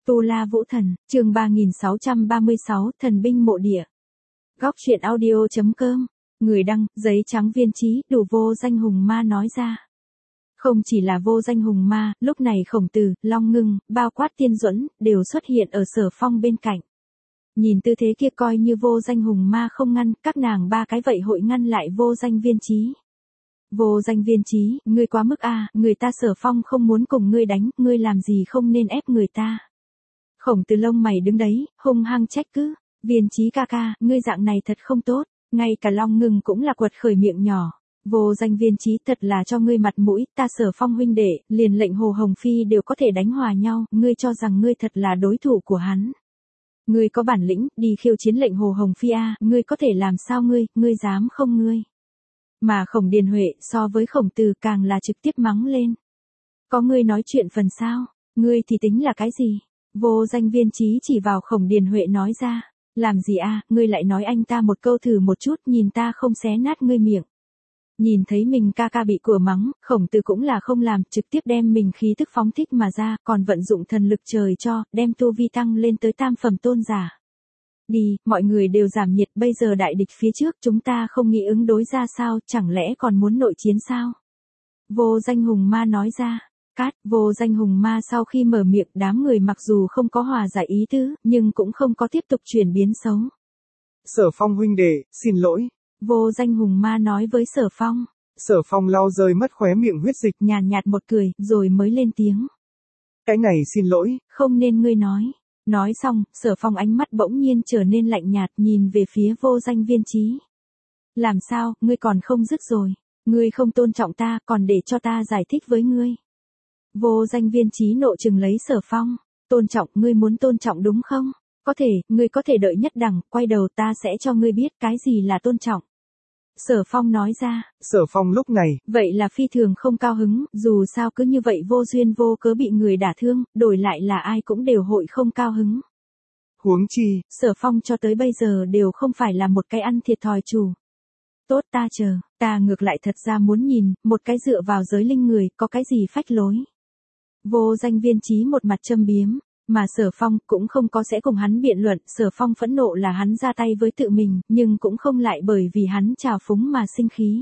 Tu La Vũ Thần, chương 3636, Thần binh mộ địa. Góc truyện audio.com, người đăng, giấy trắng viên trí, đủ vô danh hùng ma nói ra. Không chỉ là vô danh hùng ma, lúc này Khổng Tử, Long Ngưng, bao quát Tiên Duẫn, đều xuất hiện ở Sở Phong bên cạnh. Nhìn tư thế kia coi như vô danh hùng ma không ngăn, các nàng ba cái vậy hội ngăn lại vô danh viên trí. Vô danh viên trí, ngươi quá mức a, người ta Sở Phong không muốn cùng ngươi đánh, ngươi làm gì không nên ép người ta. Khổng Tử lông mày đứng đấy, hung hăng trách cứ, viên trí ca ca, ngươi dạng này thật không tốt, ngay cả Long Ngưng cũng là quật khởi miệng nhỏ. Vô danh viên trí thật là cho ngươi mặt mũi, ta Sở Phong huynh đệ, liền lệnh Hồ Hồng Phi đều có thể đánh hòa nhau, ngươi cho rằng ngươi thật là đối thủ của hắn. Ngươi có bản lĩnh, đi khiêu chiến lệnh Hồ Hồng Phi a, ngươi có thể làm sao ngươi dám không ngươi. Mà Khổng Điền Huệ so với Khổng Tử càng là trực tiếp mắng lên. Có ngươi nói chuyện phần sao, ngươi thì tính là cái gì? Vô danh viên trí chỉ vào Khổng Điền Huệ nói ra, làm gì a, ngươi lại nói anh ta một câu thử một chút, nhìn ta không xé nát ngươi miệng. Nhìn thấy mình ca ca bị cửa mắng, Khổng Tử cũng là không làm, trực tiếp đem mình khí tức phóng thích mà ra, còn vận dụng thần lực trời cho, đem tu vi tăng lên tới tam phẩm tôn giả. Đi, mọi người đều giảm nhiệt, bây giờ đại địch phía trước, chúng ta không nghĩ ứng đối ra sao, chẳng lẽ còn muốn nội chiến sao? Vô danh hùng ma nói ra. Vô danh hùng ma sau khi mở miệng, đám người mặc dù không có hòa giải ý tứ, nhưng cũng không có tiếp tục chuyển biến xấu. Sở Phong huynh đệ, xin lỗi. Vô danh hùng ma nói với Sở Phong. Sở Phong lau rơi mất khóe miệng huyết dịch, nhàn nhạt một cười, rồi mới lên tiếng. Cái này xin lỗi. Không nên ngươi nói. Nói xong, Sở Phong ánh mắt bỗng nhiên trở nên lạnh nhạt, nhìn về phía vô danh viên trí. Làm sao, ngươi còn không dứt rồi. Ngươi không tôn trọng ta, còn để cho ta giải thích với ngươi. Vô danh viên trí nộ trừng lấy Sở Phong. Tôn trọng, ngươi muốn tôn trọng đúng không? Có thể, ngươi có thể đợi nhất đẳng, quay đầu ta sẽ cho ngươi biết cái gì là tôn trọng. Sở Phong nói ra. Sở Phong lúc này, vậy là phi thường không cao hứng, dù sao cứ như vậy vô duyên vô cớ bị người đả thương, đổi lại là ai cũng đều hội không cao hứng. Huống chi, Sở Phong cho tới bây giờ đều không phải là một cái ăn thiệt thòi chủ. Tốt ta chờ, ta ngược lại thật ra muốn nhìn, một cái dựa vào giới linh người, có cái gì phách lối. Vô danh viên trí một mặt châm biếm. Mà Sở Phong cũng không có sẽ cùng hắn biện luận, Sở Phong phẫn nộ là hắn ra tay với tự mình, nhưng cũng không lại bởi vì hắn trào phúng mà sinh khí.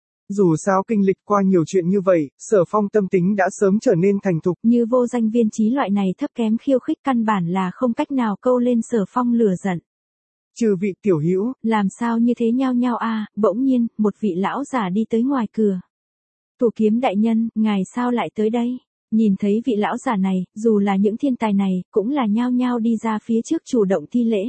Dù sao kinh lịch qua nhiều chuyện như vậy, Sở Phong tâm tính đã sớm trở nên thành thục. Như vô danh viên trí loại này thấp kém khiêu khích căn bản là không cách nào câu lên Sở Phong lửa giận. Trừ vị tiểu hữu, làm sao như thế nhau a, bỗng nhiên, một vị lão giả đi tới ngoài cửa. Thủ kiếm đại nhân, ngài sao lại tới đây? Nhìn thấy vị lão giả này, dù là những thiên tài này, cũng là nhao đi ra phía trước chủ động thi lễ.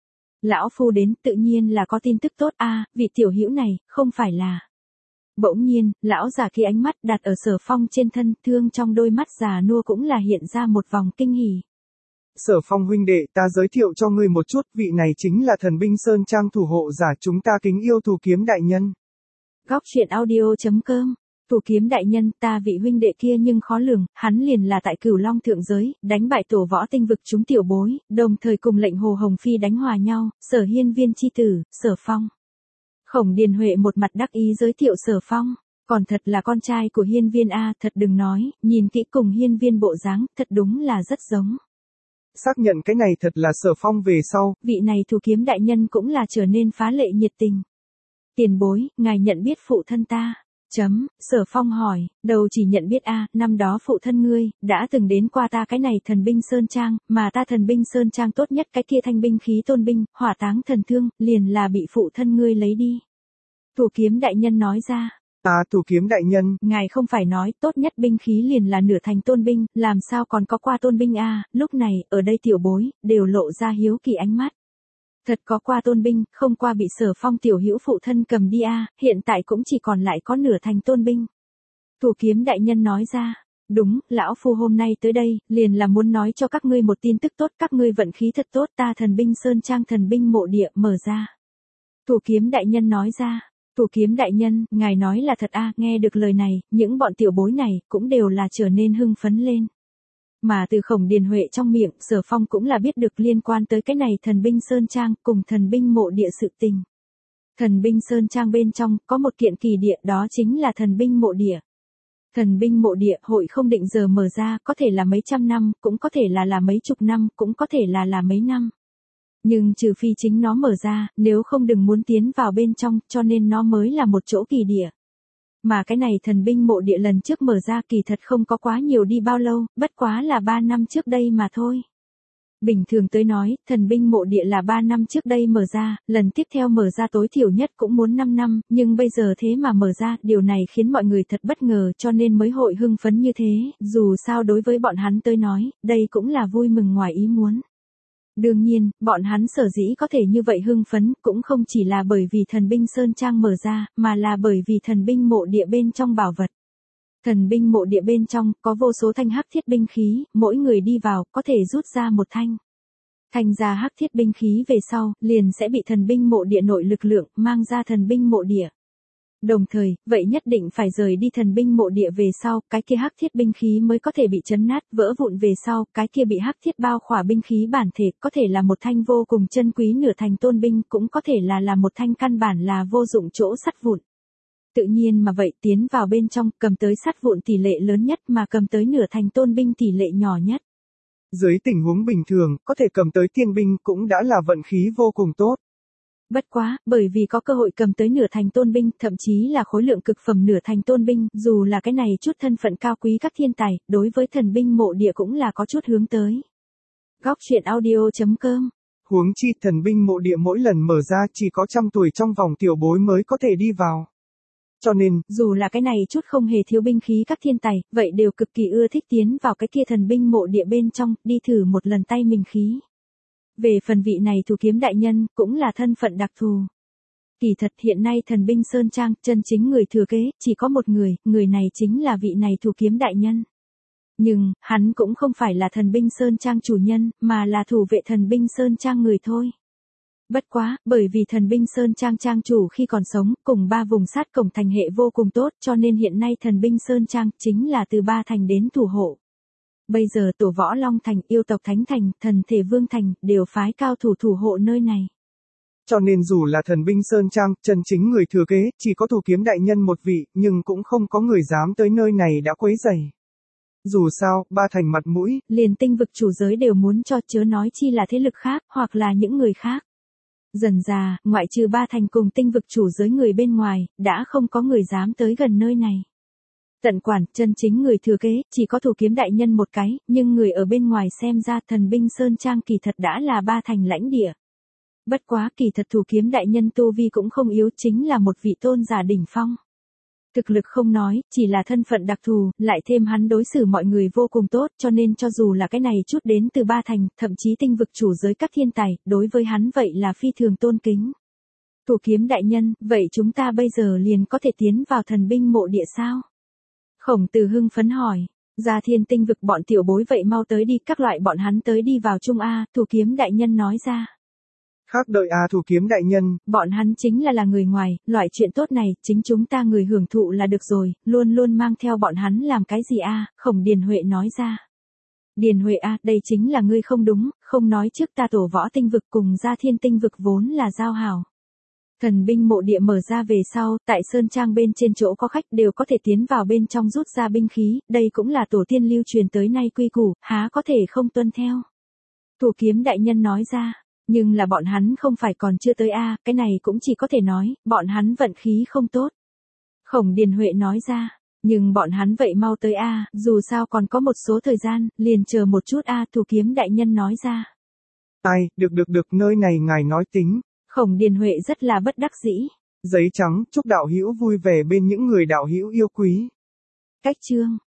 Lão phu đến, tự nhiên là có tin tức tốt a, vị tiểu hữu này, không phải là. Bỗng nhiên, lão giả kia ánh mắt đặt ở Sở Phong trên thân, thương trong đôi mắt già nua cũng là hiện ra một vòng kinh hỉ. Sở Phong huynh đệ, ta giới thiệu cho ngươi một chút, vị này chính là Thần binh Sơn Trang thủ hộ giả, chúng ta kính yêu Thủ kiếm đại nhân. Góc truyện audio.com. Thủ kiếm đại nhân, ta vị huynh đệ kia nhưng khó lường, hắn liền là tại Cửu Long thượng giới, đánh bại tổ võ tinh vực chúng tiểu bối, đồng thời cùng lệnh Hồ Hồng Phi đánh hòa nhau, Sở Hiên Viên chi tử, Sở Phong. Khổng Điền Huệ một mặt đắc ý giới thiệu Sở Phong, còn thật là con trai của Hiên Viên a, thật đừng nói, nhìn kỹ cùng Hiên Viên bộ dáng, thật đúng là rất giống. Xác nhận cái này thật là Sở Phong về sau, vị này thủ kiếm đại nhân cũng là trở nên phá lệ nhiệt tình. Tiền bối, ngài nhận biết phụ thân ta? Sở Phong hỏi, đầu chỉ nhận biết a, năm đó phụ thân ngươi, đã từng đến qua ta cái này Thần binh Sơn Trang, mà ta Thần binh Sơn Trang tốt nhất cái kia thanh binh khí tôn binh, hỏa táng thần thương, liền là bị phụ thân ngươi lấy đi. Thủ kiếm đại nhân nói ra. Thủ kiếm đại nhân, ngài không phải nói tốt nhất binh khí liền là nửa thành tôn binh, làm sao còn có qua tôn binh a, lúc này, ở đây tiểu bối, đều lộ ra hiếu kỳ ánh mắt. Thật có qua tôn binh, không qua bị Sở Phong tiểu hữu phụ thân cầm đi a, hiện tại cũng chỉ còn lại có nửa thành tôn binh. Thủ kiếm đại nhân nói ra, đúng, lão phu hôm nay tới đây, liền là muốn nói cho các ngươi một tin tức tốt, các ngươi vận khí thật tốt, ta Thần binh Sơn Trang Thần binh mộ địa mở ra. Thủ kiếm đại nhân nói ra, thủ kiếm đại nhân, ngài nói là thật a, nghe được lời này, những bọn tiểu bối này, cũng đều là trở nên hưng phấn lên. Mà từ Khổng Điền Huệ trong miệng, Sở Phong cũng là biết được liên quan tới cái này Thần binh Sơn Trang cùng Thần binh mộ địa sự tình. Thần binh Sơn Trang bên trong có một kiện kỳ địa, đó chính là Thần binh mộ địa. Thần binh mộ địa hội không định giờ mở ra, có thể là mấy trăm năm, cũng có thể là mấy chục năm, cũng có thể là mấy năm. Nhưng trừ phi chính nó mở ra, nếu không đừng muốn tiến vào bên trong, cho nên nó mới là một chỗ kỳ địa. Mà cái này thần binh mộ địa lần trước mở ra kỳ thật không có quá nhiều đi bao lâu, bất quá là 3 năm trước đây mà thôi. Bình thường tới nói, thần binh mộ địa là 3 năm trước đây mở ra, lần tiếp theo mở ra tối thiểu nhất cũng muốn 5 năm, nhưng bây giờ thế mà mở ra, điều này khiến mọi người thật bất ngờ cho nên mới hội hưng phấn như thế, dù sao đối với bọn hắn tới nói, đây cũng là vui mừng ngoài ý muốn. Đương nhiên, bọn hắn sở dĩ có thể như vậy hưng phấn cũng không chỉ là bởi vì thần binh Sơn Trang mở ra, mà là bởi vì thần binh mộ địa bên trong bảo vật. Thần binh mộ địa bên trong có vô số thanh hắc thiết binh khí, mỗi người đi vào có thể rút ra một thanh. Thanh ra hắc thiết binh khí về sau, liền sẽ bị thần binh mộ địa nội lực lượng mang ra thần binh mộ địa. Đồng thời, vậy nhất định phải rời đi thần binh mộ địa về sau, cái kia hắc thiết binh khí mới có thể bị chấn nát, vỡ vụn về sau, cái kia bị hắc thiết bao khỏa binh khí bản thể, có thể là một thanh vô cùng chân quý nửa thành tôn binh, cũng có thể là một thanh căn bản là vô dụng chỗ sắt vụn. Tự nhiên mà vậy tiến vào bên trong, cầm tới sắt vụn tỷ lệ lớn nhất mà cầm tới nửa thành tôn binh tỷ lệ nhỏ nhất. Dưới tình huống bình thường, có thể cầm tới tiên binh cũng đã là vận khí vô cùng tốt. Bất quá, bởi vì có cơ hội cầm tới nửa thành tôn binh, thậm chí là khối lượng cực phẩm nửa thành tôn binh, dù là cái này chút thân phận cao quý các thiên tài, đối với thần binh mộ địa cũng là có chút hướng tới. Góc truyện audio.com. Huống chi thần binh mộ địa mỗi lần mở ra chỉ có 100 tuổi trong vòng tiểu bối mới có thể đi vào. Cho nên, dù là cái này chút không hề thiếu binh khí các thiên tài, vậy đều cực kỳ ưa thích tiến vào cái kia thần binh mộ địa bên trong, đi thử một lần tay mình khí. Về phần vị này thủ kiếm đại nhân, cũng là thân phận đặc thù. Kỳ thật hiện nay thần binh Sơn Trang, chân chính người thừa kế, chỉ có một người này chính là vị này thủ kiếm đại nhân. Nhưng, hắn cũng không phải là thần binh Sơn Trang chủ nhân, mà là thủ vệ thần binh Sơn Trang người thôi. Bất quá, bởi vì thần binh Sơn Trang Trang chủ khi còn sống, cùng 3 vùng sát cổng thành hệ vô cùng tốt, cho nên hiện nay thần binh Sơn Trang chính là từ 3 thành đến thủ hộ. Bây giờ tổ võ Long Thành, yêu tộc Thánh Thành, thần thể Vương Thành, đều phái cao thủ thủ hộ nơi này. Cho nên dù là thần binh Sơn Trang, chân chính người thừa kế, chỉ có thủ kiếm đại nhân một vị, nhưng cũng không có người dám tới nơi này đã quấy rầy. Dù sao, 3 thành mặt mũi, liền tinh vực chủ giới đều muốn cho, chớ nói chi là thế lực khác, hoặc là những người khác. Dần dà, ngoại trừ 3 thành cùng tinh vực chủ giới người bên ngoài, đã không có người dám tới gần nơi này. Tận quản, chân chính người thừa kế, chỉ có thủ kiếm đại nhân một cái, nhưng người ở bên ngoài xem ra thần binh Sơn Trang kỳ thật đã là 3 thành lãnh địa. Bất quá kỳ thật thủ kiếm đại nhân tu vi cũng không yếu, chính là một vị tôn giả đỉnh phong. Thực lực không nói, chỉ là thân phận đặc thù, lại thêm hắn đối xử mọi người vô cùng tốt, cho nên cho dù là cái này chút đến từ 3 thành, thậm chí tinh vực chủ giới các thiên tài, đối với hắn vậy là phi thường tôn kính. Thủ kiếm đại nhân, vậy chúng ta bây giờ liền có thể tiến vào thần binh mộ địa sao? Khổng Tử hưng phấn hỏi. Gia Thiên tinh vực bọn tiểu bối vậy mau tới đi, các loại bọn hắn tới đi vào chung A, thủ kiếm đại nhân nói ra. Khác đợi thủ kiếm đại nhân. Bọn hắn chính là người ngoài, loại chuyện tốt này, chính chúng ta người hưởng thụ là được rồi, luôn luôn mang theo bọn hắn làm cái gì Khổng Điền Huệ nói ra. Điền Huệ đây chính là ngươi không đúng, không nói trước ta tổ võ tinh vực cùng Gia Thiên tinh vực vốn là giao hảo. Thần binh mộ địa mở ra về sau, tại Sơn Trang bên trên chỗ có khách đều có thể tiến vào bên trong rút ra binh khí, đây cũng là tổ tiên lưu truyền tới nay quy củ, há có thể không tuân theo. Thủ kiếm đại nhân nói ra, nhưng là bọn hắn không phải còn chưa tới cái này cũng chỉ có thể nói, bọn hắn vận khí không tốt. Khổng Điền Huệ nói ra, nhưng bọn hắn vậy mau tới dù sao còn có một số thời gian, liền chờ một chút thủ kiếm đại nhân nói ra. Được, nơi này ngài nói tính. Khổng Điền Huệ rất là bất đắc dĩ. Giấy trắng, chúc đạo hữu vui vẻ bên những người đạo hữu yêu quý. Cách chương